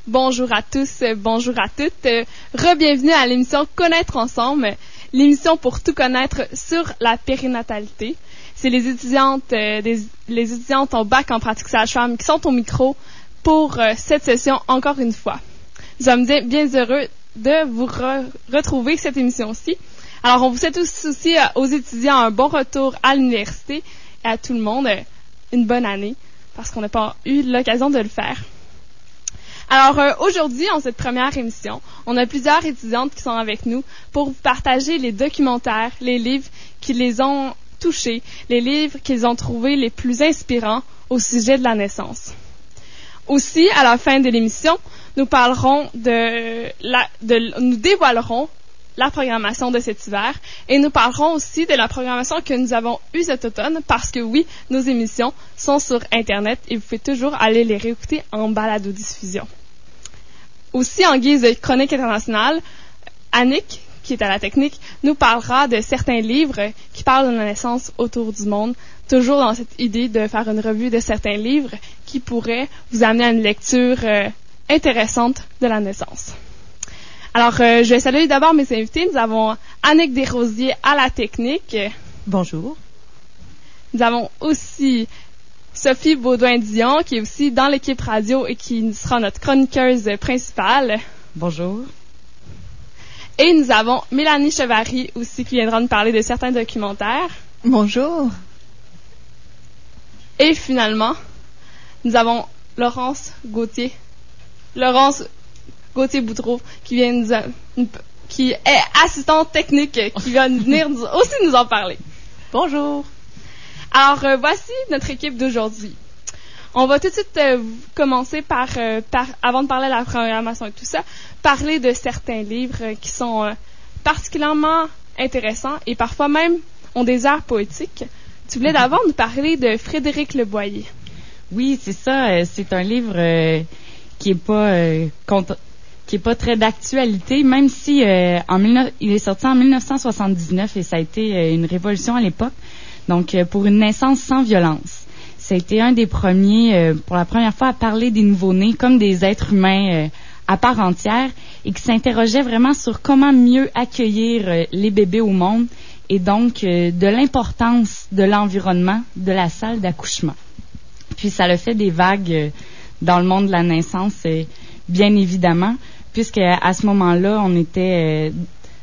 Bonjour à tous, bonjour à toutes. Re-bienvenue à l'émission Connaître ensemble, l'émission pour tout connaître sur la périnatalité. C'est les étudiantes en bac en pratique sage-femme qui sont au micro pour cette session encore une fois. Nous sommes bien heureux de vous retrouver cette émission-ci. Alors, on vous souhaite aussi aux étudiants un bon retour à l'université et à tout le monde une bonne année parce qu'on n'a pas eu l'occasion de le faire. Alors, aujourd'hui, en cette première émission, on a plusieurs étudiantes qui sont avec nous pour vous partager les documentaires, les livres qui les ont touchés, les livres qu'ils ont trouvés les plus inspirants au sujet de la naissance. Aussi, à la fin de l'émission, nous dévoilerons la programmation de cet hiver et nous parlerons aussi de la programmation que nous avons eue cet automne parce que oui, nos émissions sont sur Internet et vous pouvez toujours aller les réécouter en balado-diffusion. Aussi, en guise de chronique internationale, Annick, qui est à la technique, nous parlera de certains livres qui parlent de la naissance autour du monde, toujours dans cette idée de faire une revue de certains livres qui pourraient vous amener à une lecture intéressante de la naissance. Alors, je vais saluer d'abord mes invités. Nous avons Annick Desrosiers à la technique. Bonjour. Nous avons aussi Sophie Baudouin-Dion, qui est aussi dans l'équipe radio et qui sera notre chroniqueuse principale. Bonjour. Et nous avons Mélanie Chevary aussi, qui viendra nous parler de certains documentaires. Bonjour. Et finalement, nous avons Laurence Gauthier-Boudreau, qui est assistante technique, qui va venir aussi nous en parler. Bonjour. Alors, voici notre équipe d'aujourd'hui. On va tout de suite commencer par, avant de parler de la programmation et tout ça, parler de certains livres qui sont particulièrement intéressants et parfois même ont des airs poétiques. Tu voulais d'abord nous parler de Frédéric Le Boyer. Oui, c'est ça. C'est un livre qui est pas très d'actualité, même si il est sorti en 1979 et ça a été une révolution à l'époque. Donc, pour une naissance sans violence. Ça a été un des premiers, pour la première fois, à parler des nouveau-nés comme des êtres humains à part entière et qui s'interrogeait vraiment sur comment mieux accueillir les bébés au monde et donc de l'importance de l'environnement de la salle d'accouchement. Puis, ça a fait des vagues dans le monde de la naissance, bien évidemment, puisque à ce moment-là, on était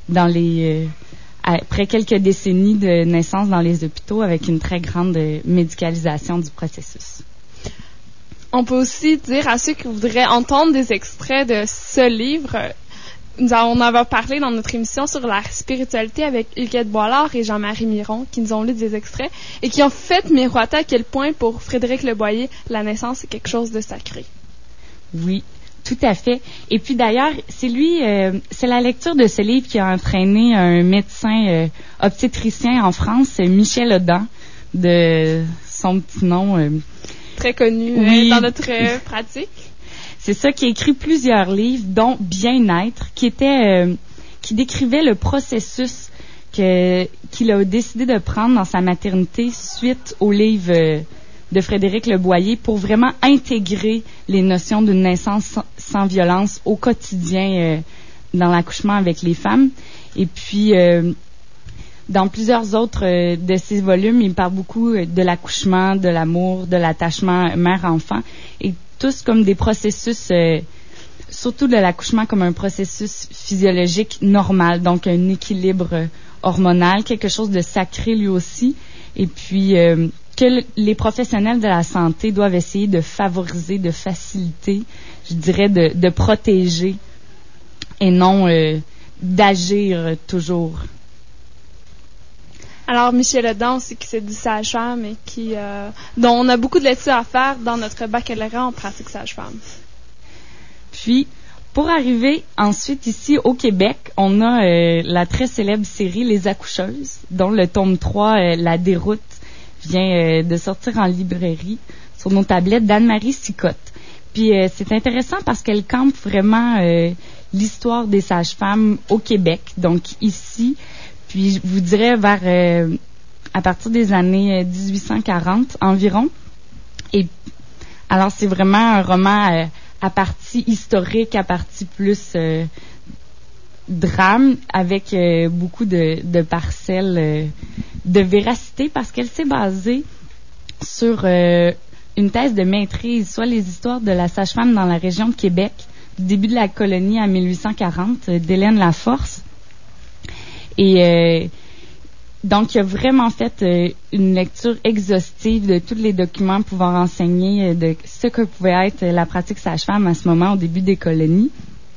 après quelques décennies de naissance dans les hôpitaux avec une très grande médicalisation du processus. On peut aussi dire à ceux qui voudraient entendre des extraits de ce livre, on avait parlé dans notre émission sur la spiritualité avec Huguette Boilard et Jean-Marie Miron qui nous ont lu des extraits et qui ont fait miroiter à quel point pour Frédéric Le Boyer, la naissance est quelque chose de sacré. Oui. Tout à fait. Et puis d'ailleurs, c'est la lecture de ce livre qui a entraîné un médecin obstétricien en France, Michel Audin, de son petit nom. Très connu dans notre pratique. C'est ça, qui a écrit plusieurs livres, dont Bien-être, qui décrivait le processus qu'il a décidé de prendre dans sa maternité suite au livre de Frédéric Le Boyer pour vraiment intégrer les notions d'une naissance sans violence au quotidien dans l'accouchement avec les femmes. Et puis, dans plusieurs autres de ces volumes, il parle beaucoup de l'accouchement, de l'amour, de l'attachement mère-enfant, et tous comme des processus, surtout de l'accouchement comme un processus physiologique normal, donc un équilibre hormonal, quelque chose de sacré lui aussi, et puis que les professionnels de la santé doivent essayer de favoriser, de faciliter, je dirais de protéger et non d'agir toujours. Alors, Michel Audin aussi, qui s'est dit sage-femme et dont on a beaucoup de lectures à faire dans notre baccalauréat en pratique sage-femme. Puis, pour arriver ensuite ici au Québec, on a la très célèbre série Les Accoucheuses, dont le tome 3, La Déroute, vient de sortir en librairie sur nos tablettes d'Anne-Marie Sicotte. Puis c'est intéressant parce qu'elle campe vraiment l'histoire des sages-femmes au Québec, donc ici. Puis je vous dirais à partir des années 1840 environ. Et alors c'est vraiment un roman à partie historique, à partie plus drame, avec beaucoup de parcelles de véracité, parce qu'elle s'est basée sur une thèse de maîtrise, soit les histoires de la sage-femme dans la région de Québec, du début de la colonie à 1840, d'Hélène Laforce. Et donc, il a vraiment fait une lecture exhaustive de tous les documents pouvant renseigner de ce que pouvait être la pratique sage-femme à ce moment, au début des colonies.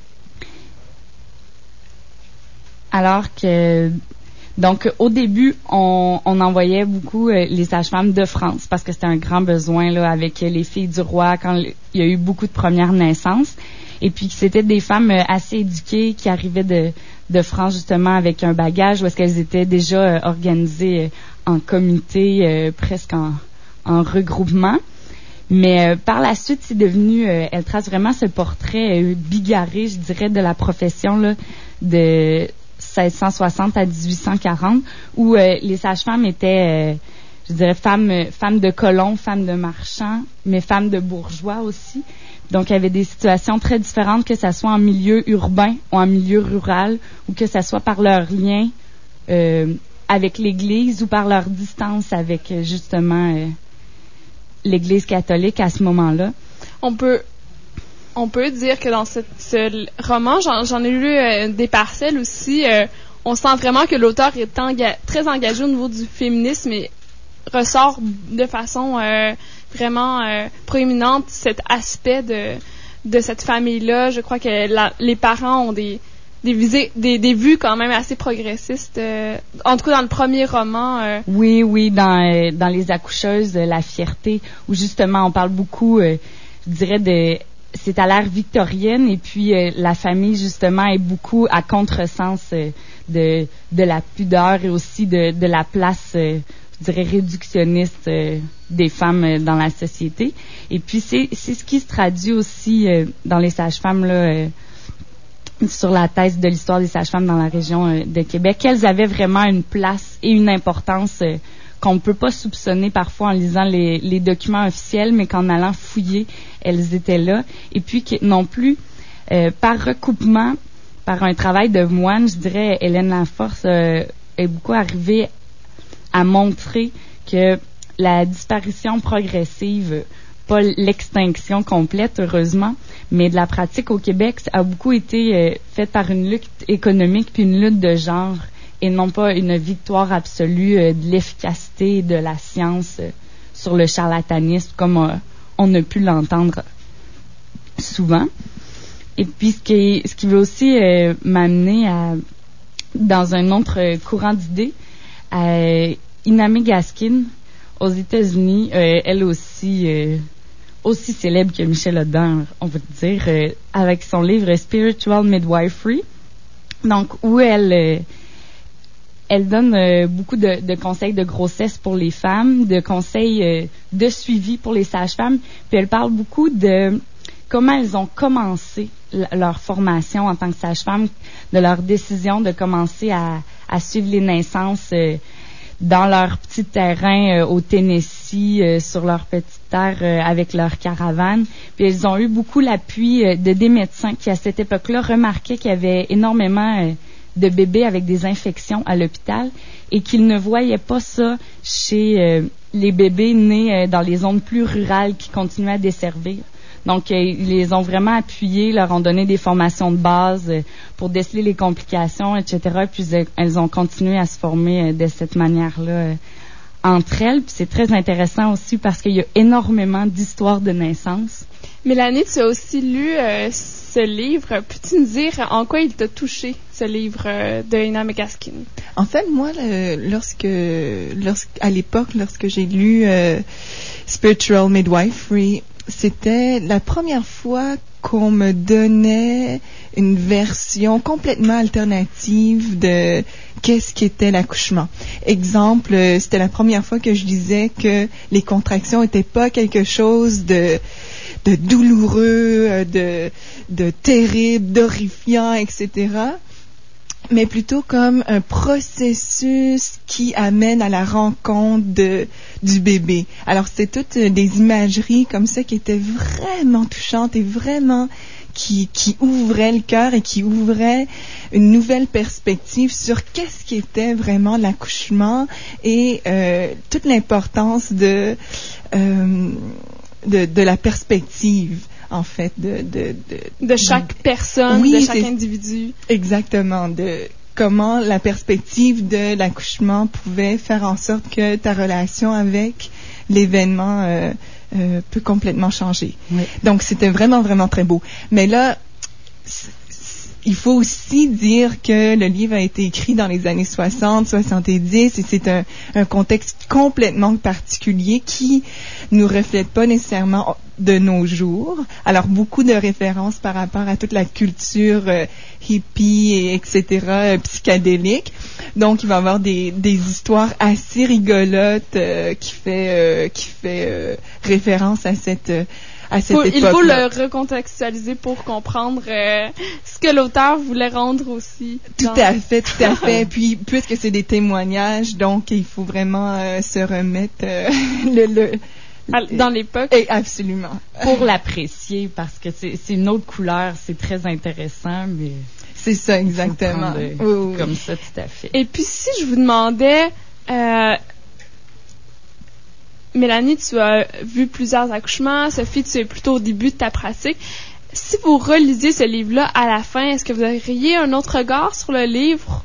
Alors que, donc, au début, on envoyait beaucoup les sages-femmes de France parce que c'était un grand besoin là avec les filles du roi quand il y a eu beaucoup de premières naissances. Et puis, c'était des femmes assez éduquées qui arrivaient de France justement avec un bagage où est-ce qu'elles étaient déjà organisées en comité, presque en regroupement. Mais par la suite, c'est devenu, elle trace vraiment ce portrait bigarré, je dirais, de la profession là, de 1660 à 1840, où les sages-femmes étaient, je dirais, femmes de colons, femmes de marchands, mais femmes de bourgeois aussi. Donc, il y avait des situations très différentes, que ça soit en milieu urbain ou en milieu rural, ou que ça soit par leur lien avec l'Église ou par leur distance avec, justement, l'Église catholique à ce moment-là. On peut dire que dans ce roman, j'en ai lu des parcelles aussi, on sent vraiment que l'auteur est très engagé au niveau du féminisme et ressort de façon vraiment proéminente cet aspect de cette famille-là. Je crois que les parents ont des vues quand même assez progressistes. En tout cas, dans le premier roman. Oui, dans Les accoucheuses, La fierté, où justement on parle beaucoup, je dirais, c'est à l'ère victorienne, et puis la famille justement est beaucoup à contresens de la pudeur et aussi de la place, je dirais, réductionniste des femmes dans la société. Et puis c'est ce qui se traduit aussi dans les sages-femmes là, sur la thèse de l'histoire des sages-femmes dans la région de Québec, qu'elles avaient vraiment une place et une importance qu'on ne peut pas soupçonner parfois en lisant les documents officiels, mais qu'en allant fouiller, elles étaient là. Et puis que non plus, par recoupement, par un travail de moine, je dirais, Hélène Laforce est beaucoup arrivée à montrer que la disparition progressive, pas l'extinction complète, heureusement, mais de la pratique au Québec, a beaucoup été faite par une lutte économique puis une lutte de genre, et non pas une victoire absolue de l'efficacité et de la science sur le charlatanisme, comme on a pu l'entendre souvent. Et puis, ce qui veut aussi m'amener dans un autre courant d'idées, Inami Gaskin, aux États-Unis, elle aussi célèbre que Michel Audin, on va dire, avec son livre Spiritual Midwifery, donc où elle donne beaucoup de conseils de grossesse pour les femmes, de conseils de suivi pour les sages-femmes, puis elle parle beaucoup de comment elles ont commencé leur formation en tant que sage-femme, de leur décision de commencer à suivre les naissances dans leur petit terrain au Tennessee, sur leur petite terre avec leur caravane. Puis elles ont eu beaucoup l'appui de des médecins qui, à cette époque-là, remarquaient qu'il y avait énormément de bébés avec des infections à l'hôpital et qu'ils ne voyaient pas ça chez les bébés nés dans les zones plus rurales qui continuaient à desservir. Donc, ils les ont vraiment appuyés, leur ont donné des formations de base pour déceler les complications, etc. Puis, elles ont continué à se former de cette manière-là entre elles. Puis, c'est très intéressant aussi parce qu'il y a énormément d'histoires de naissance. Mélanie, tu as aussi lu ce livre. Peux-tu nous dire en quoi il t'a touché, ce livre de Inami Gaskin? En fait, moi, à l'époque, lorsque j'ai lu Spiritual Midwifery, c'était la première fois qu'on me donnait une version complètement alternative de qu'est-ce qu'était l'accouchement. Exemple, c'était la première fois que je disais que les contractions n'étaient pas quelque chose de douloureux, de terrible, d'horrifiant, etc. mais plutôt comme un processus qui amène à la rencontre du bébé. Alors, c'est toutes des imageries comme ça qui étaient vraiment touchantes et vraiment qui ouvraient le cœur et qui ouvraient une nouvelle perspective sur qu'est-ce qui était vraiment l'accouchement et toute l'importance de la perspective, en fait, de chaque personne, oui, de chaque individu. Exactement, de comment la perspective de l'accouchement pouvait faire en sorte que ta relation avec l'événement peut complètement changer. Oui. Donc, c'était vraiment, vraiment très beau. Mais là, il faut aussi dire que le livre a été écrit dans les années 60, 70, et c'est un contexte complètement particulier qui nous reflète pas nécessairement de nos jours. Alors, beaucoup de références par rapport à toute la culture hippie, et etc., psychédélique. Donc, il va y avoir des histoires assez rigolotes qui fait référence à cette époque-là. Il faut le recontextualiser pour comprendre ce que l'auteur voulait rendre aussi. Tout à fait. Puis, puisque c'est des témoignages, donc il faut vraiment se remettre dans l'époque. Absolument. Pour l'apprécier, parce que c'est une autre couleur, c'est très intéressant, mais... C'est ça, exactement. Oui. Comme ça, tout à fait. Et puis, si je vous demandais... Mélanie, tu as vu plusieurs accouchements. Sophie, tu es plutôt au début de ta pratique. Si vous relisiez ce livre-là à la fin, est-ce que vous auriez un autre regard sur le livre?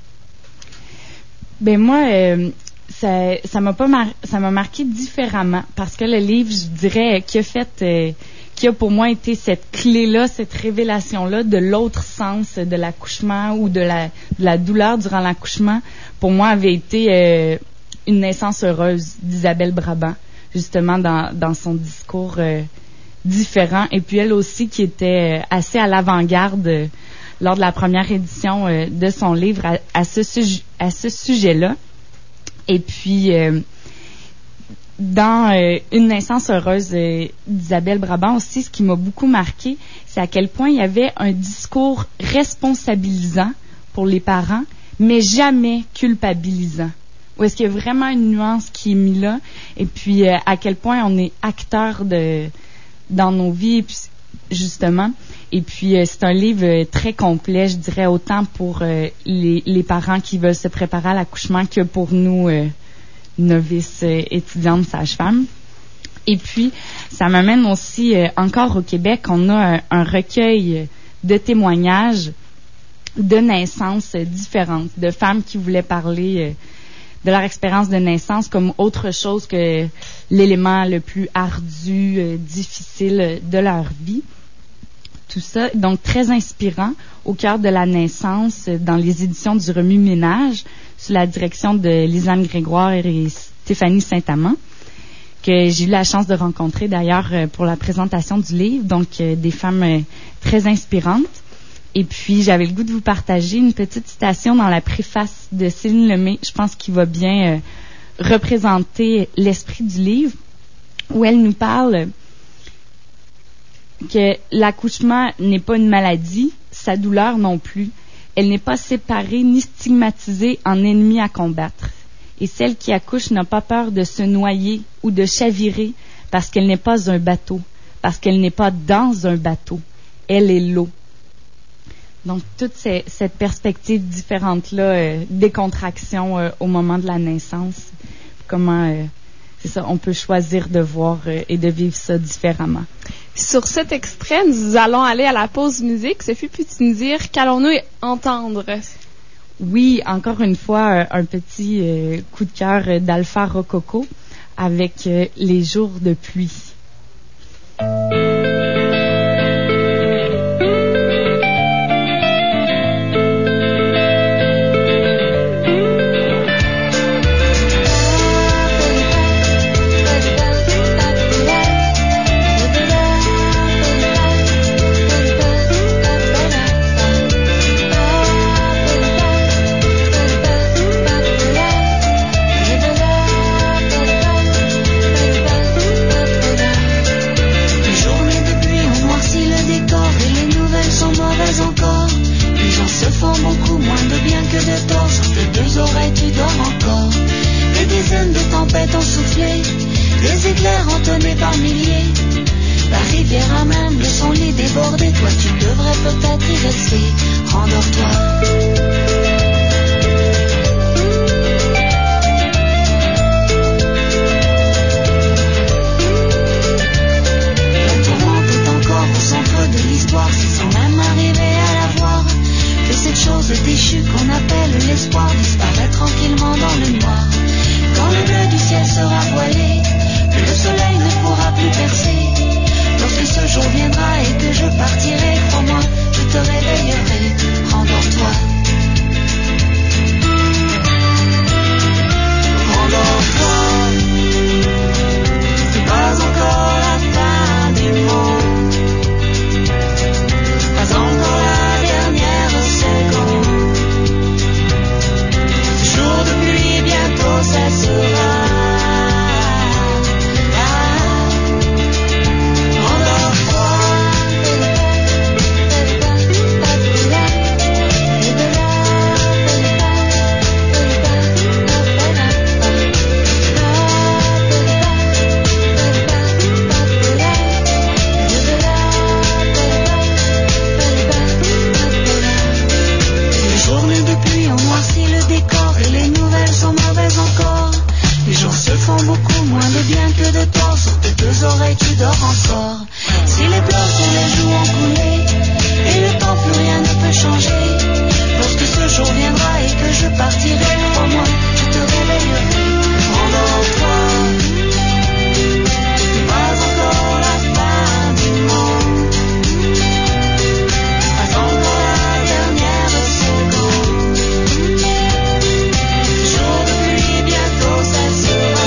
Ben moi, ça m'a marqué différemment parce que le livre, je dirais, qui a pour moi été cette clé-là, cette révélation-là de l'autre sens de l'accouchement ou de la douleur durant l'accouchement, pour moi avait été une naissance heureuse d'Isabelle Brabant, justement dans son discours différent. Et puis elle aussi qui était assez à l'avant-garde lors de la première édition de son livre à ce sujet-là. Et puis dans Une naissance heureuse d'Isabelle Brabant aussi, ce qui m'a beaucoup marqué, c'est à quel point il y avait un discours responsabilisant pour les parents, mais jamais culpabilisant. Où est-ce qu'il y a vraiment une nuance qui est mise là, et puis à quel point on est acteur dans nos vies, justement. Et puis c'est un livre très complet, je dirais, autant pour les parents qui veulent se préparer à l'accouchement que pour nous, novices étudiantes sages-femmes. Et puis, ça m'amène aussi, encore au Québec, on a un recueil de témoignages de naissances différentes, de femmes qui voulaient parler de leur expérience de naissance comme autre chose que l'élément le plus ardu, difficile de leur vie. Tout ça, donc très inspirant, au cœur de la naissance, dans les éditions du Remue-Ménage, sous la direction de Lisanne Grégoire et Stéphanie Saint-Amand, que j'ai eu la chance de rencontrer d'ailleurs pour la présentation du livre, donc des femmes très inspirantes. Et puis, j'avais le goût de vous partager une petite citation dans la préface de Céline Lemay, je pense qu'il va bien représenter l'esprit du livre, où elle nous parle que l'accouchement n'est pas une maladie, sa douleur non plus. Elle n'est pas séparée ni stigmatisée en ennemie à combattre. Et celle qui accouche n'a pas peur de se noyer ou de chavirer parce qu'elle n'est pas un bateau, parce qu'elle n'est pas dans un bateau. Elle est l'eau. Donc, toute cette perspective différente-là, décontraction au moment de la naissance, comment, c'est ça, on peut choisir de voir et de vivre ça différemment. Sur cet extrait, nous allons aller à la pause musique. Sophie, peux-tu nous dire qu'allons-nous entendre? Oui, encore une fois, un petit coup de cœur d'Alpha Rococo avec Les jours de pluie. familier. La rivière a même de son lit débordé. Toi tu devrais peut-être y rester. Rendors-toi. De l'histoire, c'est sans même arriver à la voir, que cette chose déchue qu'on appelle l'espoir disparaît tranquillement dans le noir. Quand le bleu du ciel sera voilé, que le soleil ne pourra plus percer, lorsque ce jour viendra et que je partirai, crois-moi, je te réveillerai. Rendors-toi. Rendors-toi. C'est pas encore la fin du monde. Encore la dernière seconde. Jour de pluie, bientôt cessera. Rendors-toi. Les gens se font beaucoup moins de bien que de tort. Sur tes deux oreilles tu dors encore. Si les pleurs sur les joues ont coulé et le temps plus rien ne peut changer, lorsque ce jour viendra et que je partirai, crois-moi, je te réveillerai. Rendors-toi. C'est pas encore la fin du monde. Pas encore la dernière seconde. Jour de pluie, bientôt ça sera.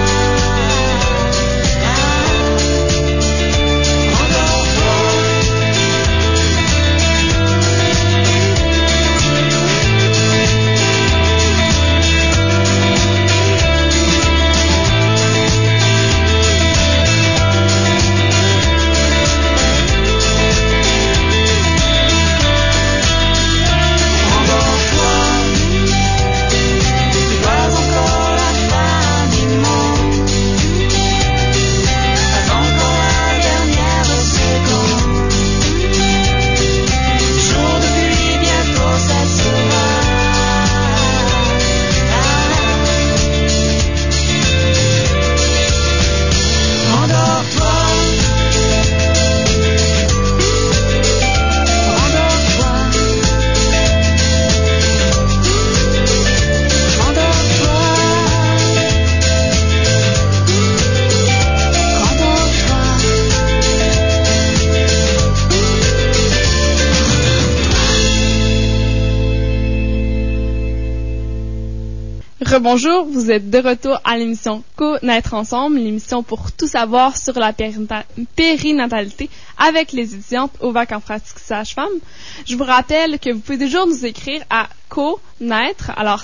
Rebonjour, vous êtes de retour à l'émission Connaître ensemble, l'émission pour tout savoir sur la périnatalité avec les étudiantes au bac en pratique sage-femme. Je vous rappelle que vous pouvez toujours nous écrire à connaître, alors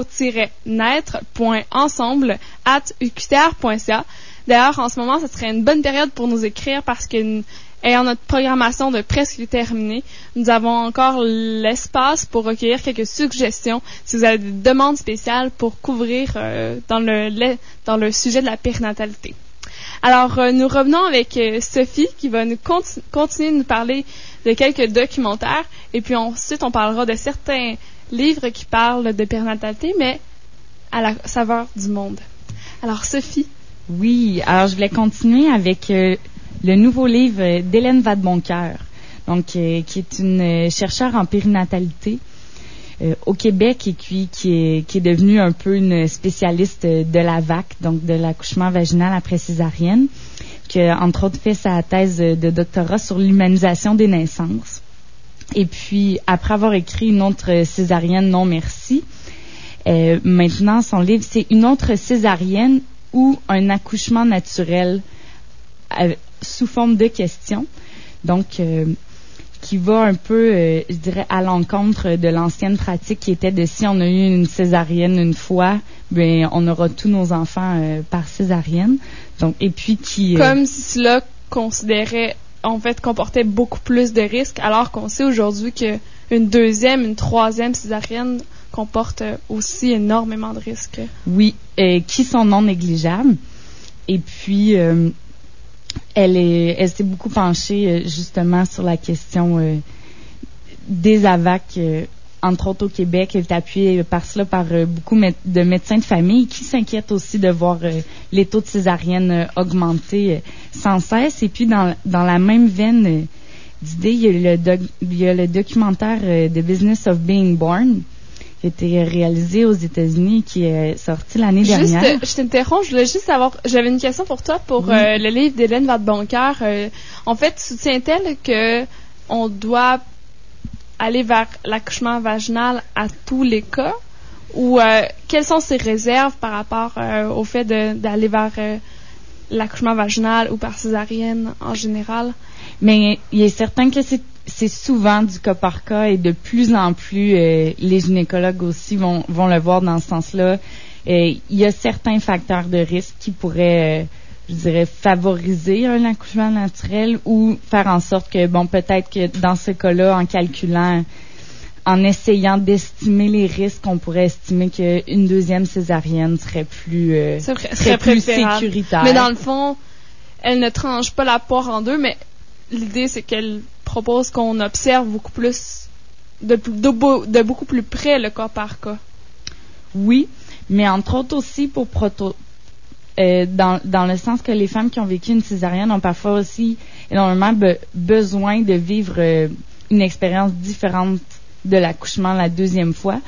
co-naître.ensemble@uqtr.ca. D'ailleurs, en ce moment, ce serait une bonne période pour nous écrire parce que ayant notre programmation de presque terminée, nous avons encore l'espace pour recueillir quelques suggestions si vous avez des demandes spéciales pour couvrir dans le sujet de la périnatalité. Alors, nous revenons avec Sophie qui va nous continuer de nous parler de quelques documentaires et puis ensuite on parlera de certains livres qui parlent de périnatalité, mais à la saveur du monde. Alors, Sophie. Oui, alors je voulais continuer avec le nouveau livre d'Hélène Vadeboncoeur, donc qui est une chercheure en périnatalité au Québec et qui est devenue un peu une spécialiste de la VAC, donc de l'accouchement vaginal après césarienne, qui a entre autres fait sa thèse de doctorat sur l'humanisation des naissances. Et puis, après avoir écrit Une autre césarienne, non merci, maintenant son livre c'est Une autre césarienne ou un accouchement naturel sous forme de questions, donc qui va un peu, je dirais, à l'encontre de l'ancienne pratique qui était de si on a eu une césarienne une fois, ben on aura tous nos enfants par césarienne. Donc et puis qui comme si cela comportait beaucoup plus de risques, alors qu'on sait aujourd'hui qu'une deuxième, une troisième césarienne comporte aussi énormément de risques. Oui, qui sont non négligeables. Et puis elle s'est beaucoup penchée justement sur la question des AVAC, entre autres au Québec. Elle est appuyée par cela par beaucoup de médecins de famille qui s'inquiètent aussi de voir les taux de césarienne augmenter sans cesse. Et puis dans la même veine d'idées, il y a le documentaire The Business of Being Born qui a été réalisé aux États-Unis, qui est sorti l'année dernière. Je t'interromps, je voulais juste savoir, j'avais une question pour toi pour le livre d'Hélène Vadeboncoeur. En fait, soutient-elle que on doit aller vers l'accouchement vaginal à tous les cas, ou quelles sont ses réserves par rapport au fait d'aller vers l'accouchement vaginal ou par césarienne en général? Mais il est certain que c'est souvent du cas par cas, et de plus en plus les gynécologues aussi vont le voir dans ce sens-là. Il y a certains facteurs de risque qui pourraient je dirais favoriser un accouchement naturel, ou faire en sorte que peut-être que dans ce cas-là, en calculant, en essayant d'estimer les risques, on pourrait estimer qu'une deuxième césarienne serait plus sécuritaire. Mais dans le fond, elle ne tranche pas la poire en deux, mais l'idée, c'est qu'elle propose qu'on observe beaucoup plus, de beaucoup plus près le cas par cas. Oui, mais entre autres aussi dans le sens que les femmes qui ont vécu une césarienne ont parfois aussi énormément besoin de vivre une expérience différente de l'accouchement la deuxième fois,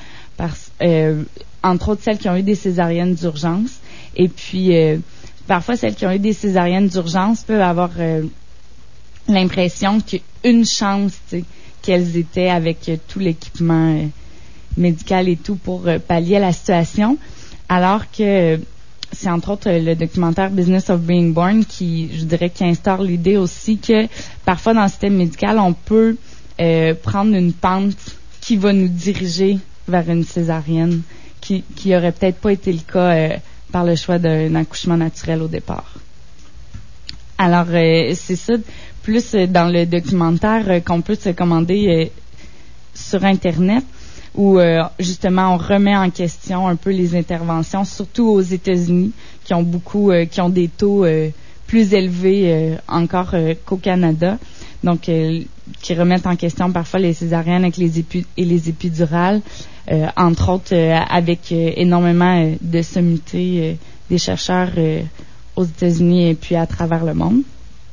entre autres celles qui ont eu des césariennes d'urgence. Et puis, parfois, celles qui ont eu des césariennes d'urgence peuvent avoir l'impression qu'une chance qu'elles étaient avec tout l'équipement médical et tout pour pallier la situation, alors que c'est entre autres le documentaire Business of Being Born qui instaure l'idée aussi que parfois dans le système médical, on peut prendre une pente qui va nous diriger vers une césarienne, qui aurait peut-être pas été le cas par le choix d'un accouchement naturel au départ. Alors, c'est ça, plus dans le documentaire qu'on peut se commander sur Internet, où justement on remet en question un peu les interventions, surtout aux États-Unis, qui ont des taux plus élevés encore qu'au Canada, donc qui remettent en question parfois les césariennes avec les épidurales, entre autres avec énormément de sommités des chercheurs aux États-Unis et puis à travers le monde.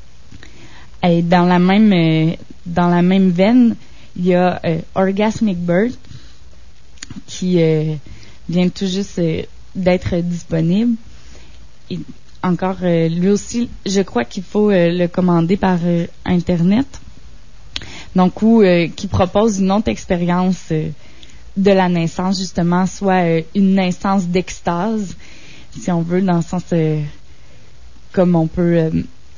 Et dans la même veine, il y a Orgasmic Birth, qui vient tout juste d'être disponible. Et encore, lui aussi, je crois qu'il faut le commander par Internet. Donc, qui propose une autre expérience de la naissance, justement, soit une naissance d'extase, si on veut, dans le sens comme on peut...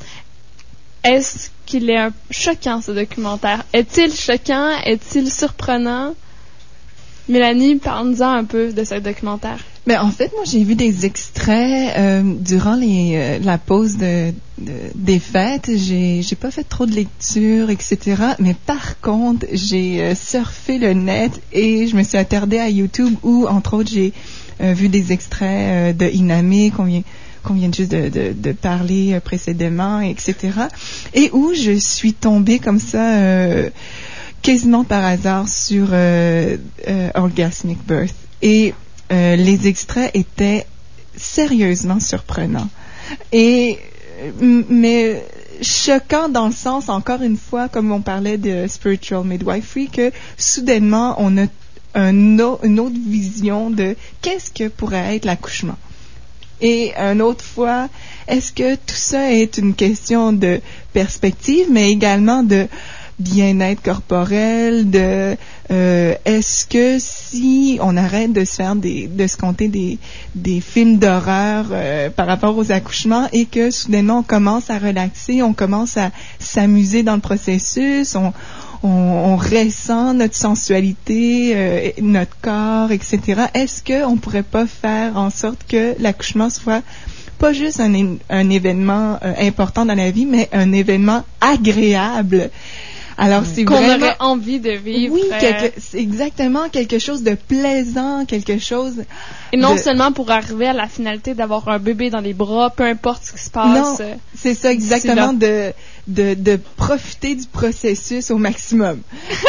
Est-ce qu'il est choquant, ce documentaire? Est-il choquant? Est-il surprenant? Mélanie, parle-nous-en un peu de ce documentaire. Mais en fait, moi, j'ai vu des extraits durant la pause des fêtes. J'ai pas fait trop de lecture, etc. Mais par contre, j'ai surfé le net et je me suis attardée à YouTube où, entre autres, j'ai vu des extraits de Inamé qu'on vient juste de parler précédemment, etc. Et où je suis tombée comme ça... quasiment par hasard sur Orgasmic Birth. Et les extraits étaient sérieusement surprenants. Mais choquants dans le sens, encore une fois, comme on parlait de spiritual midwifery, que soudainement, on a une autre vision de qu'est-ce que pourrait être l'accouchement. Et une autre fois, est-ce que tout ça est une question de perspective, mais également de bien-être corporel, est-ce que si on arrête de se compter des films d'horreur par rapport aux accouchements et que soudainement on commence à relaxer, on commence à s'amuser dans le processus, on ressent notre sensualité, notre corps, etc. Est-ce qu'on pourrait pas faire en sorte que l'accouchement soit pas juste un événement important dans la vie, mais un événement agréable Alors, c'est qu'on vraiment... aurait envie de vivre. Oui, c'est exactement quelque chose de plaisant, quelque chose... Et non seulement pour arriver à la finalité d'avoir un bébé dans les bras, peu importe ce qui se passe. Non, c'est ça exactement, de profiter du processus au maximum.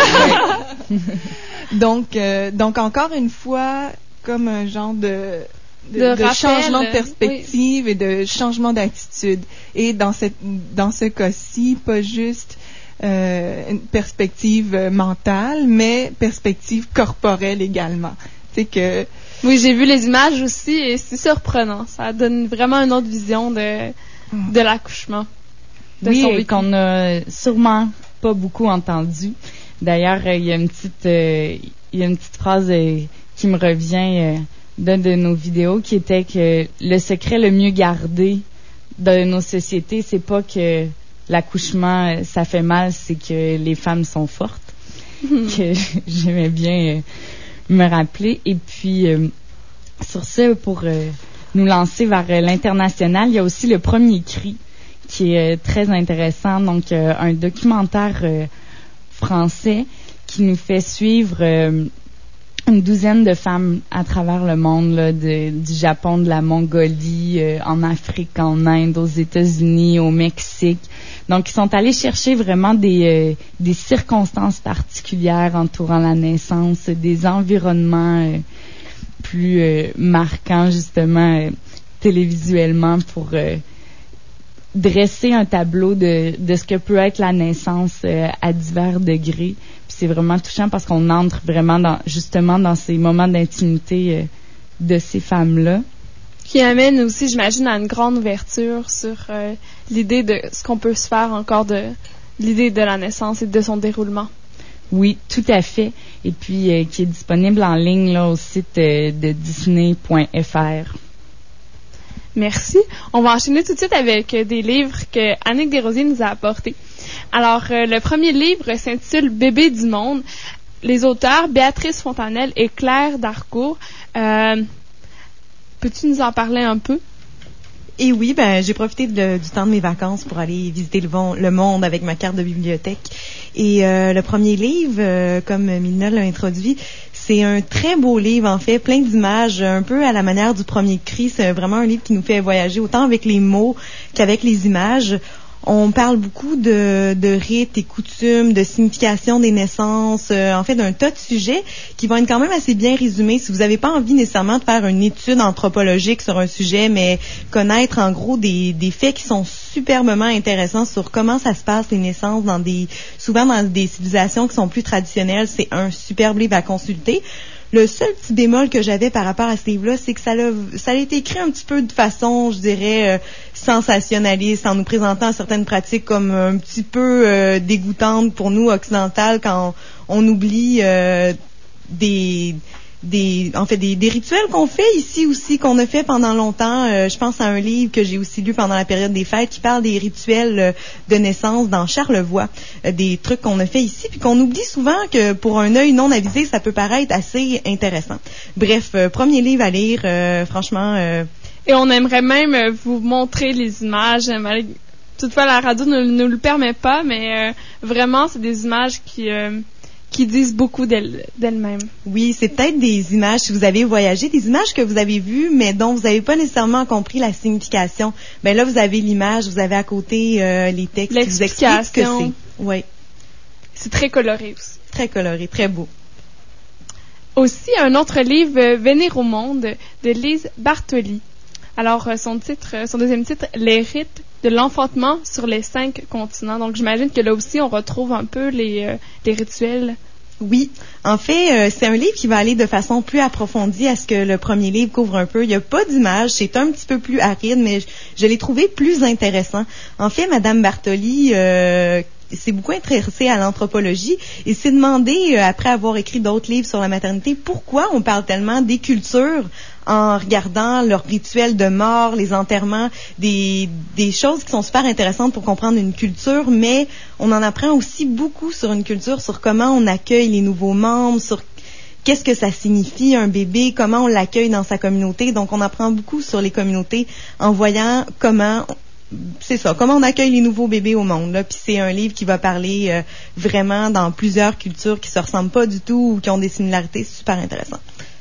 Donc encore une fois, comme un genre de rappel, changement de perspective et de changement d'attitude. Et dans ce cas-ci, pas juste une perspective mentale, mais perspective corporelle également. C'est que... Oui, j'ai vu les images aussi et c'est surprenant. Ça donne vraiment une autre vision de l'accouchement. Oui, et qu'on n'a sûrement pas beaucoup entendu. D'ailleurs, il y a une petite phrase qui me revient d'une de nos vidéos qui était que le secret le mieux gardé de nos sociétés, c'est pas que l'accouchement ça fait mal, c'est que les femmes sont fortes. Que j'aimais bien me rappeler. Et puis sur ça, pour nous lancer vers l'international, il y a aussi le premier cri qui est très intéressant. Donc un documentaire français qui nous fait suivre une douzaine de femmes à travers le monde, là, du Japon, de la Mongolie, en Afrique, en Inde, aux États-Unis, au Mexique. Donc, ils sont allés chercher vraiment des circonstances particulières entourant la naissance, des environnements plus marquants, justement, télévisuellement, pour dresser un tableau de ce que peut être la naissance à divers degrés. C'est vraiment touchant parce qu'on entre vraiment dans ces moments d'intimité de ces femmes-là. Qui amène aussi, j'imagine, à une grande ouverture sur l'idée de ce qu'on peut se faire encore de l'idée de la naissance et de son déroulement. Oui, tout à fait. Et puis, qui est disponible en ligne là, au site de Disney.fr. Merci. On va enchaîner tout de suite avec des livres que Annick Desrosiers nous a apportés. Alors, le premier livre s'intitule « Bébé du monde ». Les auteurs, Béatrice Fontanelle et Claire Darcourt. Peux-tu nous en parler un peu? Et oui, j'ai profité du temps de mes vacances pour aller visiter le monde avec ma carte de bibliothèque. Et le premier livre, comme Milena l'a introduit, c'est un très beau livre, en fait, plein d'images, un peu à la manière du premier cri. C'est vraiment un livre qui nous fait voyager autant avec les mots qu'avec les images. On parle beaucoup de rites et coutumes, de signification des naissances, en fait d'un tas de sujets qui vont être quand même assez bien résumés. Si vous n'avez pas envie nécessairement de faire une étude anthropologique sur un sujet, mais connaître en gros des faits qui sont superbement intéressants sur comment ça se passe les naissances souvent dans des civilisations qui sont plus traditionnelles, c'est un superbe livre à consulter. Le seul petit bémol que j'avais par rapport à ce livre-là, c'est que ça a été écrit un petit peu de façon, je dirais, sensationnaliste, en nous présentant certaines pratiques comme un petit peu dégoûtantes pour nous occidentales quand on oublie des rituels qu'on fait ici aussi, qu'on a fait pendant longtemps. Je pense à un livre que j'ai aussi lu pendant la période des fêtes qui parle des rituels de naissance dans Charlevoix, des trucs qu'on a fait ici, puis qu'on oublie souvent que pour un œil non avisé, ça peut paraître assez intéressant. Bref, premier livre à lire, franchement. Et on aimerait même vous montrer les images. Toutefois, la radio ne nous le permet pas, mais vraiment, c'est des images qui disent beaucoup d'elles-mêmes. Oui, c'est peut-être des images, si vous avez voyagé, des images que vous avez vues, mais dont vous n'avez pas nécessairement compris la signification. Ben là, vous avez l'image, vous avez à côté les textes qui vous expliquent ce que c'est. Oui. C'est très coloré aussi. Très coloré, très beau. Aussi, un autre livre, Venir au monde, de Lise Bartoli. Alors, son deuxième titre, Les rites de l'enfantement sur les 5 continents. Donc, j'imagine que là aussi, on retrouve un peu les rituels. Oui. En fait, c'est un livre qui va aller de façon plus approfondie à ce que le premier livre couvre un peu. Il n'y a pas d'image, c'est un petit peu plus aride, mais je l'ai trouvé plus intéressant. En fait, Madame Bartoli s'est beaucoup intéressée à l'anthropologie et s'est demandé, après avoir écrit d'autres livres sur la maternité, pourquoi on parle tellement des cultures en regardant leurs rituels de mort, les enterrements, des choses qui sont super intéressantes pour comprendre une culture, mais on en apprend aussi beaucoup sur une culture, sur comment on accueille les nouveaux membres, sur qu'est-ce que ça signifie un bébé, comment on l'accueille dans sa communauté. Donc, on apprend beaucoup sur les communautés en voyant comment c'est ça, comment on accueille les nouveaux bébés au monde, là. Puis c'est un livre qui va parler vraiment dans plusieurs cultures qui se ressemblent pas du tout ou qui ont des similarités. C'est super intéressant.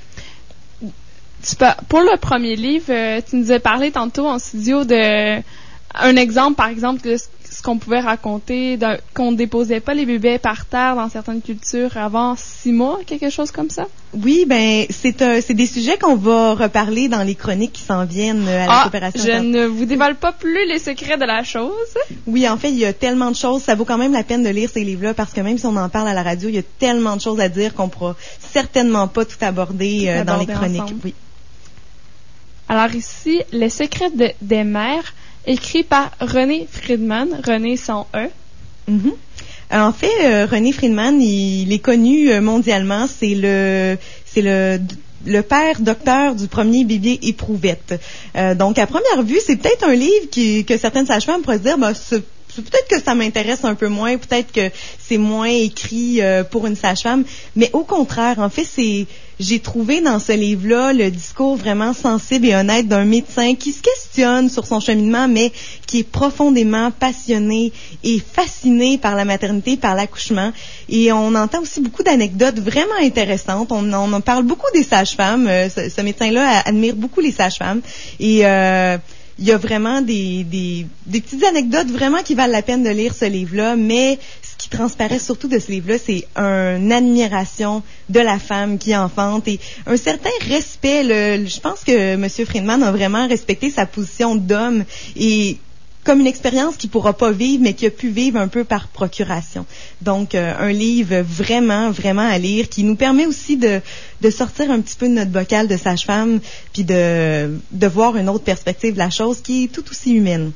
Pour le premier livre, tu nous as parlé tantôt en studio de un exemple, par exemple, de ce qu'on pouvait raconter, qu'on ne déposait pas les bébés par terre dans certaines cultures avant 6 mois, quelque chose comme ça? Oui, ben c'est des sujets qu'on va reparler dans les chroniques qui s'en viennent à la coopération. Je ne vous dévoile pas plus les secrets de la chose. Oui, en fait, il y a tellement de choses. Ça vaut quand même la peine de lire ces livres-là parce que même si on en parle à la radio, il y a tellement de choses à dire qu'on pourra certainement pas tout aborder dans les chroniques. Ensemble. Oui. Alors ici, Les secrets des mères, écrit par René Friedman, René sans E. Mm-hmm. En fait, René Friedman, il est connu mondialement. C'est le père docteur du premier bébé éprouvette. Donc, à première vue, c'est peut-être un livre que certaines sages-femmes pourraient se dire, peut-être que ça m'intéresse un peu moins, peut-être que c'est moins écrit pour une sage-femme, mais au contraire, en fait, j'ai trouvé dans ce livre-là le discours vraiment sensible et honnête d'un médecin qui se questionne sur son cheminement, mais qui est profondément passionné et fasciné par la maternité, par l'accouchement. Et on entend aussi beaucoup d'anecdotes vraiment intéressantes. On en parle beaucoup des sages-femmes. Ce médecin-là admire beaucoup les sages-femmes. Et il y a vraiment des petites anecdotes vraiment qui valent la peine de lire ce livre-là, mais ce qui transparaît surtout de ce livre-là, c'est une admiration de la femme qui enfante et un certain respect. Je pense que M. Friedman a vraiment respecté sa position d'homme et comme une expérience qu'il pourra pas vivre, mais qu'il a pu vivre un peu par procuration. Donc, un livre vraiment, vraiment à lire, qui nous permet aussi de sortir un petit peu de notre bocal de sage-femme, puis de voir une autre perspective de la chose qui est tout aussi humaine.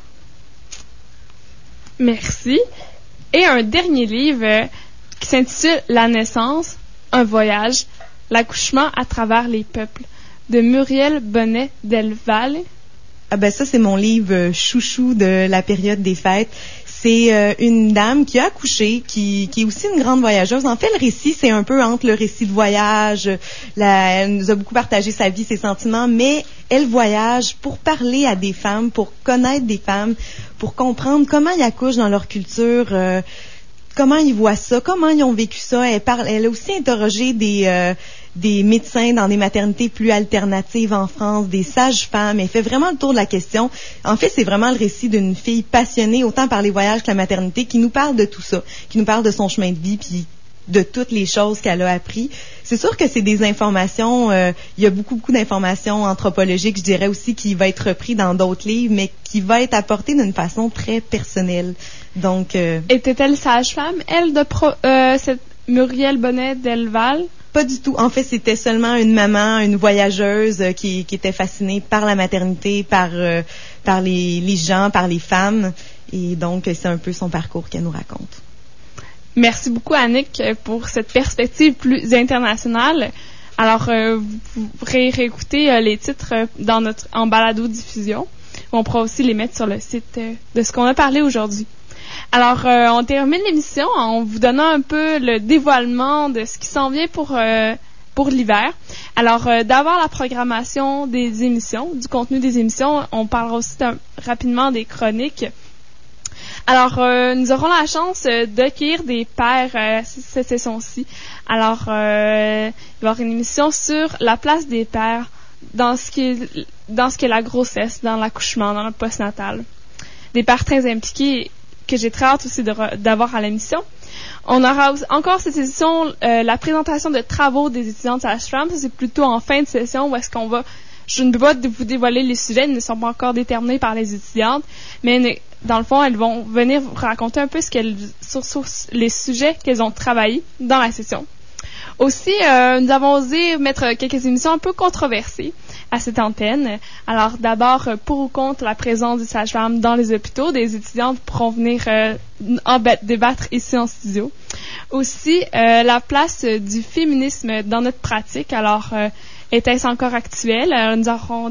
Merci. Et un dernier livre qui s'intitule La naissance, un voyage, l'accouchement à travers les peuples, de Muriel Bonnet Delval. Ah ben ça, c'est mon livre chouchou de la période des fêtes. C'est une dame qui a accouché, qui est aussi une grande voyageuse. En fait, le récit, c'est un peu entre le récit de voyage. Elle nous a beaucoup partagé sa vie, ses sentiments, mais elle voyage pour parler à des femmes, pour connaître des femmes, pour comprendre comment ils accouchent dans leur culture, comment ils voient ça, comment ils ont vécu ça. Elle a aussi interrogé des médecins dans des maternités plus alternatives en France, des sages-femmes. Elle fait vraiment le tour de la question. En fait, c'est vraiment le récit d'une fille passionnée autant par les voyages que la maternité qui nous parle de tout ça, qui nous parle de son chemin de vie puis de toutes les choses qu'elle a appris. C'est sûr que c'est des informations, il y a beaucoup d'informations anthropologiques, je dirais aussi, qui va être repris dans d'autres livres, mais qui va être apporté d'une façon très personnelle. Donc, était-elle sage-femme, elle, cette Muriel Bonnet Delval? Pas du tout. En fait, c'était seulement une maman, une voyageuse qui était fascinée par la maternité, par les gens, par les femmes. Et donc, c'est un peu son parcours qu'elle nous raconte. Merci beaucoup, Annick, pour cette perspective plus internationale. Alors, vous pourrez réécouter les titres en balado-diffusion. On pourra aussi les mettre sur le site de ce qu'on a parlé aujourd'hui. Alors, on termine l'émission en vous donnant un peu le dévoilement de ce qui s'en vient pour l'hiver. Alors, d'avoir la programmation des émissions, du contenu des émissions, on parlera aussi rapidement des chroniques. Alors, nous aurons la chance d'accueillir des pères cette session-ci. Alors, il va y avoir une émission sur la place des pères dans ce qui est la grossesse, dans l'accouchement, dans le postnatal. Des pères très impliqués que j'ai très hâte aussi d'avoir à l'émission. On aura encore cette édition, la présentation de travaux des étudiants de sage-femme. Ça, c'est plutôt en fin de session où est-ce qu'on va... Je ne peux pas vous dévoiler les sujets, ils ne sont pas encore déterminés par les étudiantes, mais dans le fond, elles vont venir vous raconter un peu sur les sujets qu'elles ont travaillés dans la session. Aussi, nous avons osé mettre quelques émissions un peu controversées à cette antenne. Alors, d'abord, pour ou contre la présence des sages-femmes dans les hôpitaux, des étudiantes pourront venir débattre ici en studio. Aussi, la place du féminisme dans notre pratique. Alors, était-ce encore actuel? Nous aurons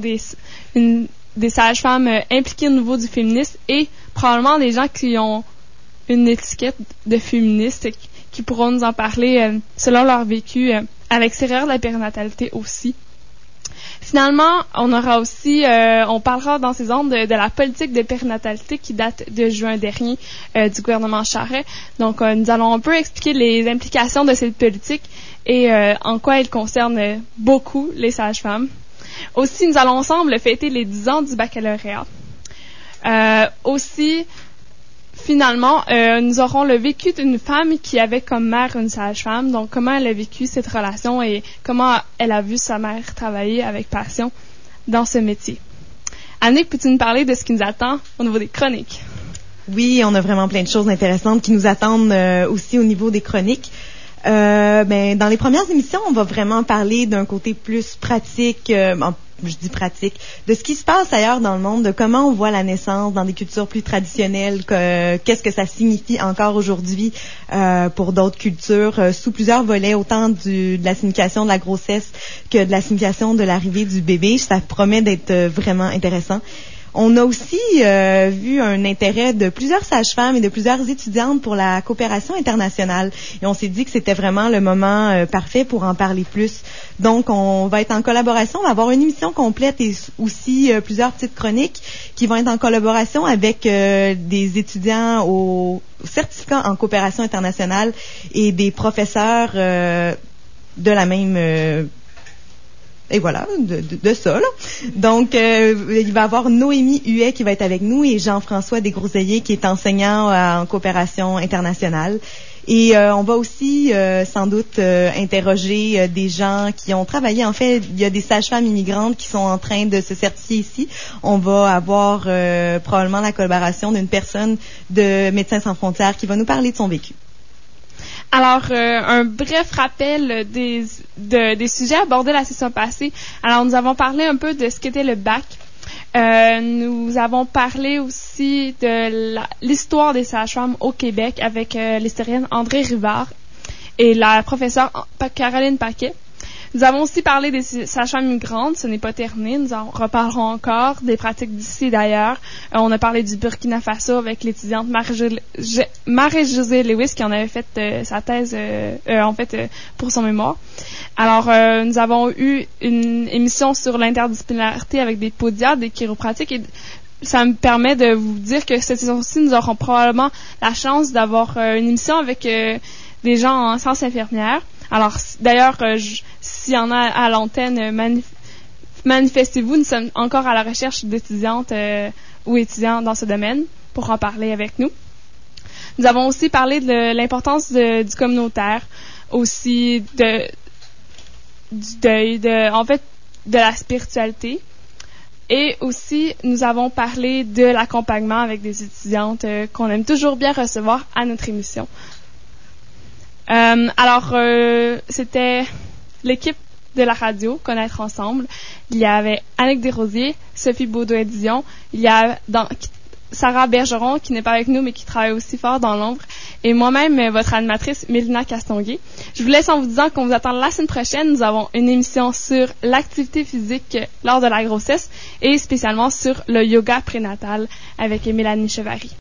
des sages-femmes impliquées au niveau du féminisme et probablement des gens qui ont une étiquette de féministe qui pourront nous en parler selon leur vécu à l'extérieur de la périnatalité aussi. Finalement, on aura aussi, on parlera dans ces ondes de la politique de périnatalité qui date de juin dernier du gouvernement Charest. Donc, nous allons un peu expliquer les implications de cette politique et en quoi elle concerne beaucoup les sages-femmes. Aussi, nous allons ensemble fêter les 10 ans du baccalauréat. Aussi, finalement, nous aurons le vécu d'une femme qui avait comme mère une sage-femme. Donc, comment elle a vécu cette relation et comment elle a vu sa mère travailler avec passion dans ce métier. Annick, peux-tu nous parler de ce qui nous attend au niveau des chroniques? Oui, on a vraiment plein de choses intéressantes qui nous attendent aussi au niveau des chroniques. Dans les premières émissions, on va vraiment parler d'un côté plus pratique, je dis pratique, de ce qui se passe ailleurs dans le monde, de comment on voit la naissance dans des cultures plus traditionnelles, qu'est-ce que ça signifie encore aujourd'hui pour d'autres cultures, sous plusieurs volets, autant de la signification de la grossesse que de la signification de l'arrivée du bébé. Ça promet d'être vraiment intéressant. On a aussi vu un intérêt de plusieurs sages-femmes et de plusieurs étudiantes pour la coopération internationale. Et on s'est dit que c'était vraiment le moment parfait pour en parler plus. Donc, on va être en collaboration. On va avoir une émission complète et aussi plusieurs petites chroniques qui vont être en collaboration avec des étudiants au certificat en coopération internationale et des professeurs de la même... Et voilà, de ça, là. Donc, il va y avoir Noémie Huet qui va être avec nous et Jean-François Desgroseilliers qui est enseignant en coopération internationale. Et on va aussi, sans doute, interroger des gens qui ont travaillé. En fait, il y a des sages-femmes immigrantes qui sont en train de se certifier ici. On va avoir probablement la collaboration d'une personne de Médecins sans frontières qui va nous parler de son vécu. Alors, un bref rappel des sujets abordés la session passée. Alors, nous avons parlé un peu de ce qu'était le bac. Nous avons parlé aussi de l'histoire des sages-femmes au Québec avec l'historienne André Rivard et la professeure Caroline Paquet. Nous avons aussi parlé des sages-femmes migrantes, ce n'est pas terminé, nous en reparlerons encore, des pratiques d'ici et d'ailleurs. On a parlé du Burkina Faso avec l'étudiante Marie-Josée Lewis qui en avait fait sa thèse pour son mémoire. Alors, nous avons eu une émission sur l'interdisciplinarité avec des podiatres, des chiropratiques et ça me permet de vous dire que cette saison-ci, nous aurons probablement la chance d'avoir une émission avec des gens en sciences infirmières. Alors, d'ailleurs, s'il y en a à l'antenne, manifestez-vous. Nous sommes encore à la recherche d'étudiantes ou étudiants dans ce domaine pour en parler avec nous. Nous avons aussi parlé de l'importance du communautaire, aussi du deuil, de la spiritualité. Et aussi, nous avons parlé de l'accompagnement avec des étudiantes qu'on aime toujours bien recevoir à notre émission. C'était l'équipe de la radio Connaître Ensemble. Il y avait Annick Desrosiers, Sophie Baudouin-Dion, il y a Sarah Bergeron qui n'est pas avec nous mais qui travaille aussi fort dans l'ombre et moi-même, votre animatrice Mélina Castonguay. Je vous laisse en vous disant qu'on vous attend la semaine prochaine. Nous avons une émission sur l'activité physique lors de la grossesse et spécialement sur le yoga prénatal avec Mélanie Chevary.